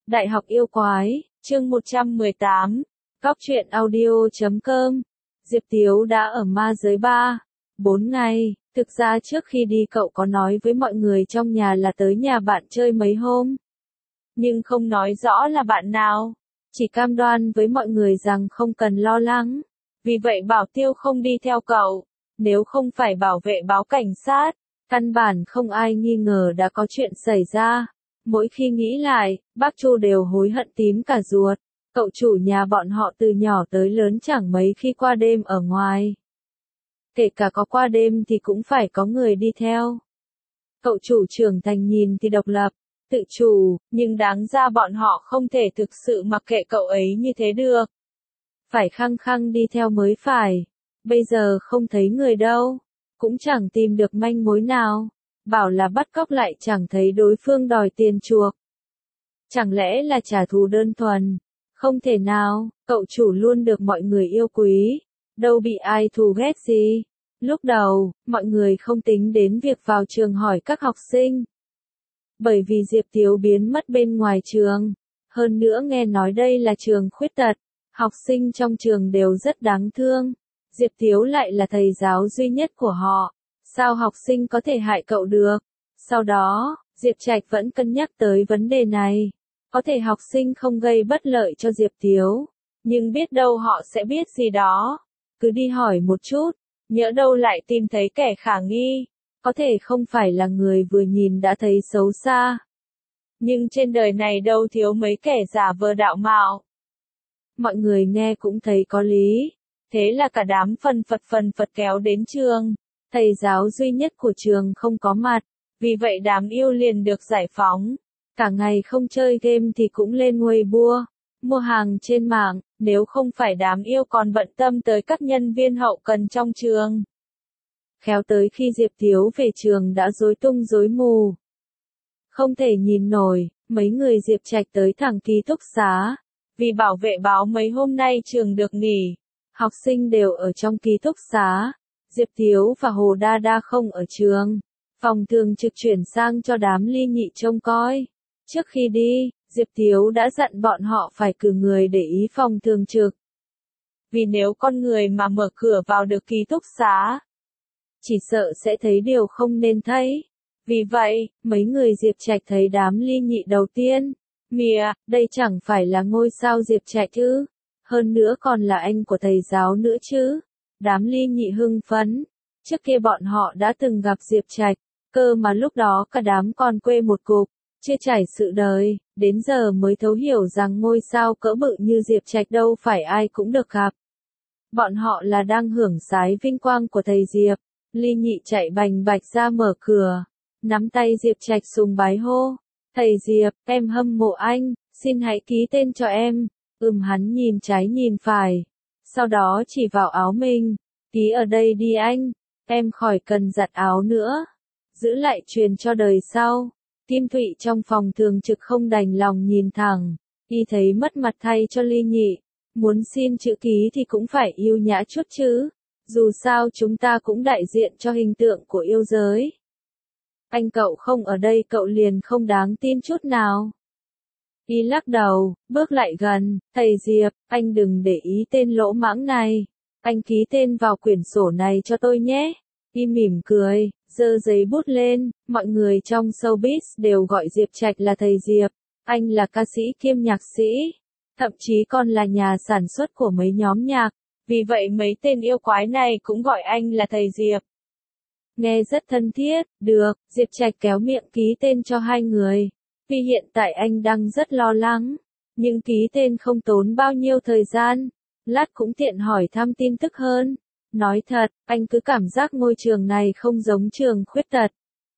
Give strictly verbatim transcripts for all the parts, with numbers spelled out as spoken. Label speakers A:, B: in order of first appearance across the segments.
A: Đại học yêu quái, chương một trăm mười tám, Góc truyện audio chấm com. Diệp Tiếu đã ở ma giới ba, bốn ngày, thực ra trước khi đi cậu có nói với mọi người trong nhà là tới nhà bạn chơi mấy hôm. Nhưng không nói rõ là bạn nào, chỉ cam đoan với mọi người rằng không cần lo lắng. Vì vậy Bảo Tiêu không đi theo cậu, nếu không phải bảo vệ báo cảnh sát, căn bản không ai nghi ngờ đã có chuyện xảy ra. Mỗi khi nghĩ lại, bác Chu đều hối hận tím cả ruột. Cậu chủ nhà bọn họ từ nhỏ tới lớn chẳng mấy khi qua đêm ở ngoài. Kể cả có qua đêm thì cũng phải có người đi theo. Cậu chủ trưởng thành nhìn thì độc lập, tự chủ, nhưng đáng ra bọn họ không thể thực sự mặc kệ cậu ấy như thế được. Phải khăng khăng đi theo mới phải. Bây giờ không thấy người đâu, cũng chẳng tìm được manh mối nào. Bảo là bắt cóc lại chẳng thấy đối phương đòi tiền chuộc. Chẳng lẽ là trả thù đơn thuần? Không thể nào, cậu chủ luôn được mọi người yêu quý, đâu bị ai thù ghét gì. Lúc đầu, mọi người không tính đến việc vào trường hỏi các học sinh. Bởi vì Diệp Tiếu biến mất bên ngoài trường. Hơn nữa nghe nói đây là trường khuyết tật, học sinh trong trường đều rất đáng thương. Diệp Tiếu lại là thầy giáo duy nhất của họ. Sao học sinh có thể hại cậu được? Sau đó, Diệp Trạch vẫn cân nhắc tới vấn đề này. Có thể học sinh không gây bất lợi cho Diệp Tiếu, nhưng biết đâu họ sẽ biết gì đó. Cứ đi hỏi một chút, nhỡ đâu lại tìm thấy kẻ khả nghi. Có thể không phải là người vừa nhìn đã thấy xấu xa. Nhưng trên đời này đâu thiếu mấy kẻ giả vờ đạo mạo. Mọi người nghe cũng thấy có lý. Thế là cả đám phần phật phần phật kéo đến trường. Thầy giáo duy nhất của trường không có mặt, vì vậy đám yêu liền được giải phóng. Cả ngày không chơi game thì cũng lên Weibo, mua hàng trên mạng, nếu không phải đám yêu còn bận tâm tới các nhân viên hậu cần trong trường. Khéo tới khi Diệp Tiếu về trường đã rối tung rối mù. Không thể nhìn nổi, mấy người Diệp Trạch tới thẳng ký túc xá. Vì bảo vệ báo mấy hôm nay trường được nghỉ, học sinh đều ở trong ký túc xá. Diệp Tiếu và Hồ Đa Đa không ở trường. Phòng thường trực chuyển sang cho đám Ly Nhị trông coi. Trước khi đi, Diệp Tiếu đã dặn bọn họ phải cử người để ý phòng thường trực. Vì nếu con người mà mở cửa vào được ký túc xá, chỉ sợ sẽ thấy điều không nên thấy. Vì vậy, mấy người Diệp Trạch thấy đám Ly Nhị đầu tiên. Mìa, đây chẳng phải là ngôi sao Diệp Trạch chứ. Hơn nữa còn là anh của thầy giáo nữa chứ. Đám Ly Nhị hưng phấn. Trước kia bọn họ đã từng gặp Diệp Trạch, cơ mà lúc đó cả đám còn quê một cục, chưa trải sự đời, đến giờ mới thấu hiểu rằng ngôi sao cỡ bự như Diệp Trạch đâu phải ai cũng được gặp. Bọn họ là đang hưởng sái vinh quang của thầy Diệp. Ly Nhị chạy bành bạch ra mở cửa, nắm tay Diệp Trạch sùng bái hô. Thầy Diệp, em hâm mộ anh, xin hãy ký tên cho em. Ừm hắn nhìn trái nhìn phải. Sau đó chỉ vào áo mình. Ký ở đây đi anh, em khỏi cần giặt áo nữa. Giữ lại truyền cho đời sau. Kim Thụy trong phòng thường trực không đành lòng nhìn thẳng. Y thấy mất mặt thay cho Ly Nhị. Muốn xin chữ ký thì cũng phải yêu nhã chút chứ. Dù sao chúng ta cũng đại diện cho hình tượng của yêu giới. Anh cậu không ở đây cậu liền không đáng tin chút nào. Y lắc đầu, bước lại gần. Thầy Diệp, anh đừng để ý tên lỗ mãng này. Anh ký tên vào quyển sổ này cho tôi nhé. Y mỉm cười, giơ giấy bút lên. Mọi người trong showbiz đều gọi Diệp Trạch là thầy Diệp. Anh là ca sĩ kiêm nhạc sĩ. Thậm chí còn là nhà sản xuất của mấy nhóm nhạc. Vì vậy mấy tên yêu quái này cũng gọi anh là thầy Diệp. Nghe rất thân thiết, được, Diệp Trạch kéo miệng ký tên cho hai người. Vì hiện tại anh đang rất lo lắng. Nhưng ký tên không tốn bao nhiêu thời gian. Lát cũng tiện hỏi thăm tin tức hơn. Nói thật, anh cứ cảm giác ngôi trường này không giống trường khuyết tật.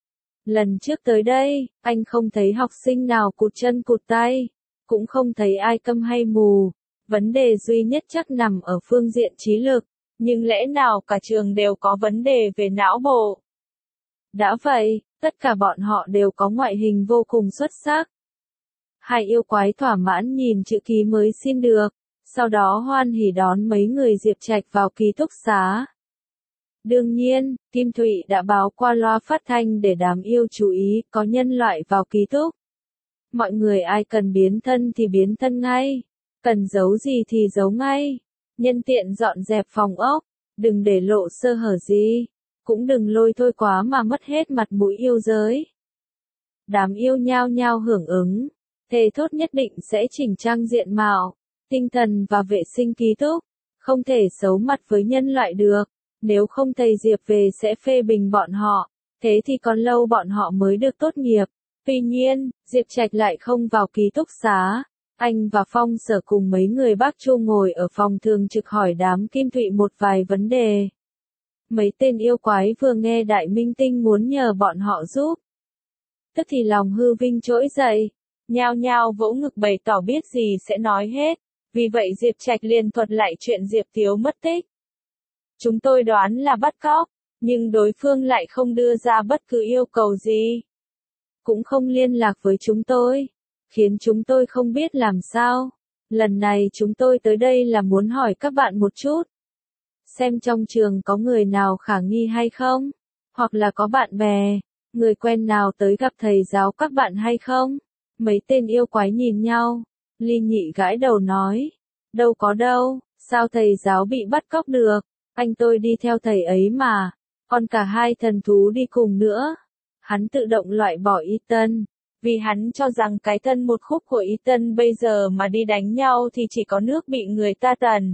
A: Lần trước tới đây, anh không thấy học sinh nào cụt chân cụt tay. Cũng không thấy ai câm hay mù. Vấn đề duy nhất chắc nằm ở phương diện trí lực. Nhưng lẽ nào cả trường đều có vấn đề về não bộ? Đã vậy, tất cả bọn họ đều có ngoại hình vô cùng xuất sắc. Hai yêu quái thỏa mãn nhìn chữ ký mới xin được. Sau đó hoan hỉ đón mấy người Diệp Trạch vào ký túc xá. Đương nhiên, Kim Thụy đã báo qua loa phát thanh để đám yêu chú ý có nhân loại vào ký túc. Mọi người ai cần biến thân thì biến thân ngay. Cần giấu gì thì giấu ngay. Nhân tiện dọn dẹp phòng ốc. Đừng để lộ sơ hở gì. Cũng đừng lôi thôi quá mà mất hết mặt mũi yêu giới. Đám yêu nhao nhao hưởng ứng. Thề thốt nhất định sẽ chỉnh trang diện mạo, tinh thần và vệ sinh ký túc. Không thể xấu mặt với nhân loại được. Nếu không thầy Diệp về sẽ phê bình bọn họ. Thế thì còn lâu bọn họ mới được tốt nghiệp. Tuy nhiên, Diệp Trạch lại không vào ký túc xá. Anh và Phong Sở cùng mấy người bác Chu ngồi ở phòng thường trực hỏi đám Kim Thụy một vài vấn đề. Mấy tên yêu quái vừa nghe Đại Minh Tinh muốn nhờ bọn họ giúp. Tức thì lòng hư vinh trỗi dậy. Nhao nhao vỗ ngực bày tỏ biết gì sẽ nói hết. Vì vậy Diệp Trạch liền thuật lại chuyện Diệp Thiếu mất tích. Chúng tôi đoán là bắt cóc, nhưng đối phương lại không đưa ra bất cứ yêu cầu gì. Cũng không liên lạc với chúng tôi, khiến chúng tôi không biết làm sao. Lần này chúng tôi tới đây là muốn hỏi các bạn một chút. Xem trong trường có người nào khả nghi hay không? Hoặc là có bạn bè, người quen nào tới gặp thầy giáo các bạn hay không? Mấy tên yêu quái nhìn nhau. Ly Nhị gãi đầu nói. Đâu có đâu, sao thầy giáo bị bắt cóc được? Anh tôi đi theo thầy ấy mà. Còn cả hai thần thú đi cùng nữa. Hắn tự động loại bỏ Ethan. Vì hắn cho rằng cái thân một khúc của Ethan bây giờ mà đi đánh nhau thì chỉ có nước bị người ta tần.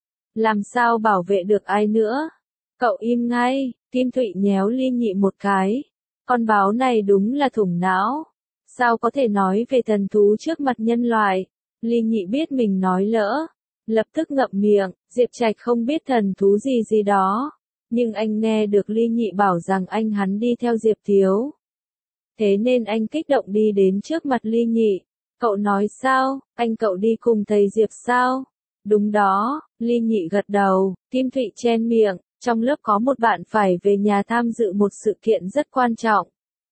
A: Làm sao bảo vệ được ai nữa? Cậu im ngay. Kim Thụy nhéo Ly Nhị một cái. Con báo này đúng là thủng não. Sao có thể nói về thần thú trước mặt nhân loại? Ly Nhị biết mình nói lỡ. Lập tức ngậm miệng. Diệp Trạch không biết thần thú gì gì đó. Nhưng anh nghe được Ly Nhị bảo rằng anh hắn đi theo Diệp Thiếu. Thế nên anh kích động đi đến trước mặt Ly Nhị. Cậu nói sao? Anh cậu đi cùng thầy Diệp sao? Đúng đó. Ly Nhị gật đầu. Kim Thụy chen miệng. Trong lớp có một bạn phải về nhà tham dự một sự kiện rất quan trọng.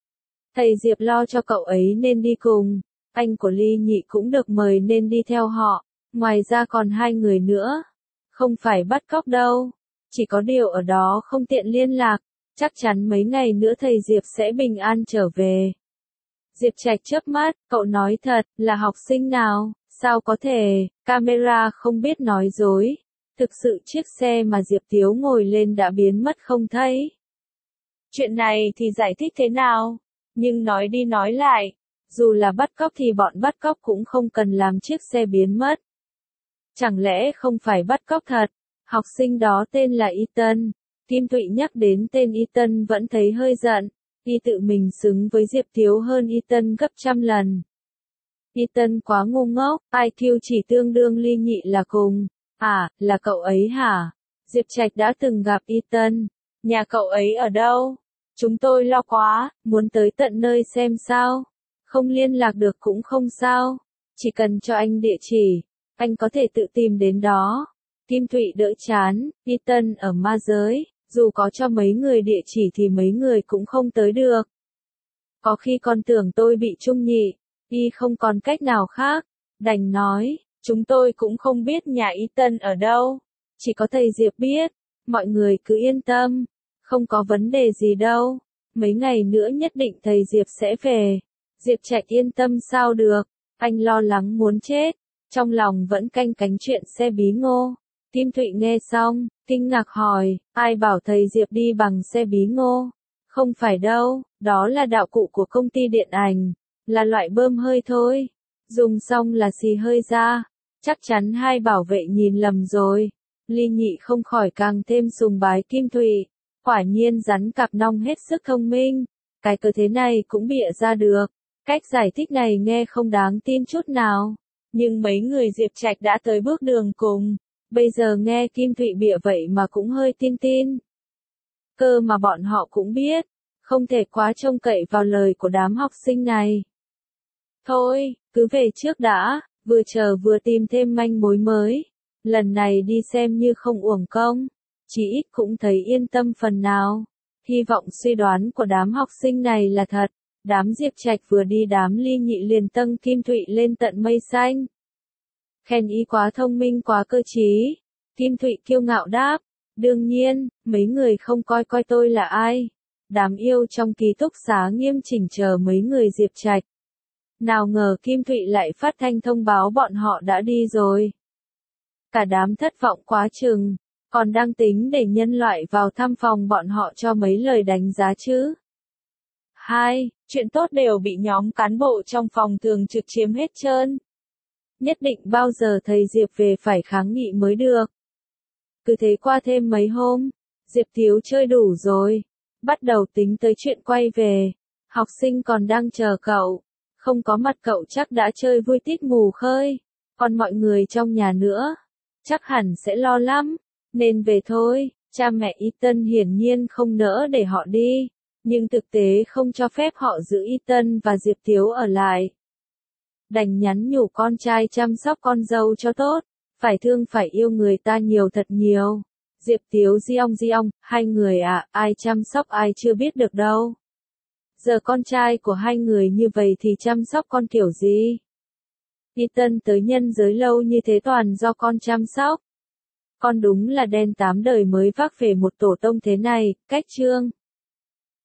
A: Thầy Diệp lo cho cậu ấy nên đi cùng. Anh của Ly Nhị cũng được mời nên đi theo họ. Ngoài ra còn hai người nữa. Không phải bắt cóc đâu. Chỉ có điều ở đó không tiện liên lạc. Chắc chắn mấy ngày nữa thầy Diệp sẽ bình an trở về. Diệp Trạch chớp mắt. Cậu nói thật, là học sinh nào? Sao có thể? Camera không biết nói dối. Thực sự chiếc xe mà Diệp Thiếu ngồi lên đã biến mất không thấy. Chuyện này thì giải thích thế nào? Nhưng nói đi nói lại. Dù là bắt cóc thì bọn bắt cóc cũng không cần làm chiếc xe biến mất. Chẳng lẽ không phải bắt cóc thật? Học sinh đó tên là Ethan. Kim Thụy nhắc đến tên Ethan vẫn thấy hơi giận. Y tự mình xứng với Diệp Thiếu hơn Ethan gấp trăm lần. Ethan quá ngu ngốc, i kiu chỉ tương đương Ly Nhị là cùng. À, là cậu ấy hả? Diệp Trạch đã từng gặp Ethan. Nhà cậu ấy ở đâu? Chúng tôi lo quá, muốn tới tận nơi xem sao. Không liên lạc được cũng không sao. Chỉ cần cho anh địa chỉ, anh có thể tự tìm đến đó. Kim Thụy đỡ chán. Ethan ở ma giới, dù có cho mấy người địa chỉ thì mấy người cũng không tới được. Có khi con tưởng tôi bị trung nhị. Y không còn cách nào khác. Đành nói, chúng tôi cũng không biết nhà Ethan ở đâu. Chỉ có thầy Diệp biết. Mọi người cứ yên tâm. Không có vấn đề gì đâu. Mấy ngày nữa nhất định thầy Diệp sẽ về. Diệp Trạch yên tâm sao được. Anh lo lắng muốn chết. Trong lòng vẫn canh cánh chuyện xe bí ngô. Kim Thụy nghe xong, kinh ngạc hỏi, ai bảo thầy Diệp đi bằng xe bí ngô? Không phải đâu, đó là đạo cụ của công ty điện ảnh. Là loại bơm hơi thôi. Dùng xong là xì hơi ra. Chắc chắn hai bảo vệ nhìn lầm rồi. Ly Nhị không khỏi càng thêm sùng bái Kim Thụy. Quả nhiên rắn cặp nong hết sức thông minh. Cái cơ thế này cũng bịa ra được. Cách giải thích này nghe không đáng tin chút nào. Nhưng mấy người Diệp Trạch đã tới bước đường cùng. Bây giờ nghe Kim Thụy bịa vậy mà cũng hơi tin tin. Cơ mà bọn họ cũng biết. Không thể quá trông cậy vào lời của đám học sinh này. Thôi, cứ về trước đã. Vừa chờ vừa tìm thêm manh mối mới. Lần này đi xem như không uổng công. Chỉ ít cũng thấy yên tâm phần nào. Hy vọng suy đoán của đám học sinh này là thật. Đám Diệp Trạch vừa đi đám Ly Nhị liền tâng Kim Thụy lên tận mây xanh. Khen y quá thông minh quá cơ trí. Kim Thụy kiêu ngạo đáp. Đương nhiên, mấy người không coi coi tôi là ai. Đám yêu trong ký túc xá nghiêm chỉnh chờ mấy người Diệp Trạch. Nào ngờ Kim Thụy lại phát thanh thông báo bọn họ đã đi rồi. Cả đám thất vọng quá chừng, còn đang tính để nhân loại vào thăm phòng bọn họ cho mấy lời đánh giá chứ. Hai, chuyện tốt đều bị nhóm cán bộ trong phòng thường trực chiếm hết trơn. Nhất định bao giờ thầy Diệp về phải kháng nghị mới được. Cứ thế qua thêm mấy hôm, Diệp Thiếu chơi đủ rồi, bắt đầu tính tới chuyện quay về. Học sinh còn đang chờ cậu, không có mặt cậu chắc đã chơi vui tít mù khơi, còn mọi người trong nhà nữa, chắc hẳn sẽ lo lắm, nên về thôi. Cha mẹ Ethan hiển nhiên không nỡ để họ đi, nhưng thực tế không cho phép họ giữ Ethan và Diệp Thiếu ở lại. Đành nhắn nhủ con trai chăm sóc con dâu cho tốt, phải thương phải yêu người ta nhiều thật nhiều. Diệp Thiếu Diong Diong, hai người à, ai chăm sóc ai chưa biết được đâu. Giờ con trai của hai người như vậy thì chăm sóc con kiểu gì? Ethan tới nhân giới lâu như thế toàn do con chăm sóc. Con đúng là đen tám đời mới vác về một tổ tông thế này, cách chương.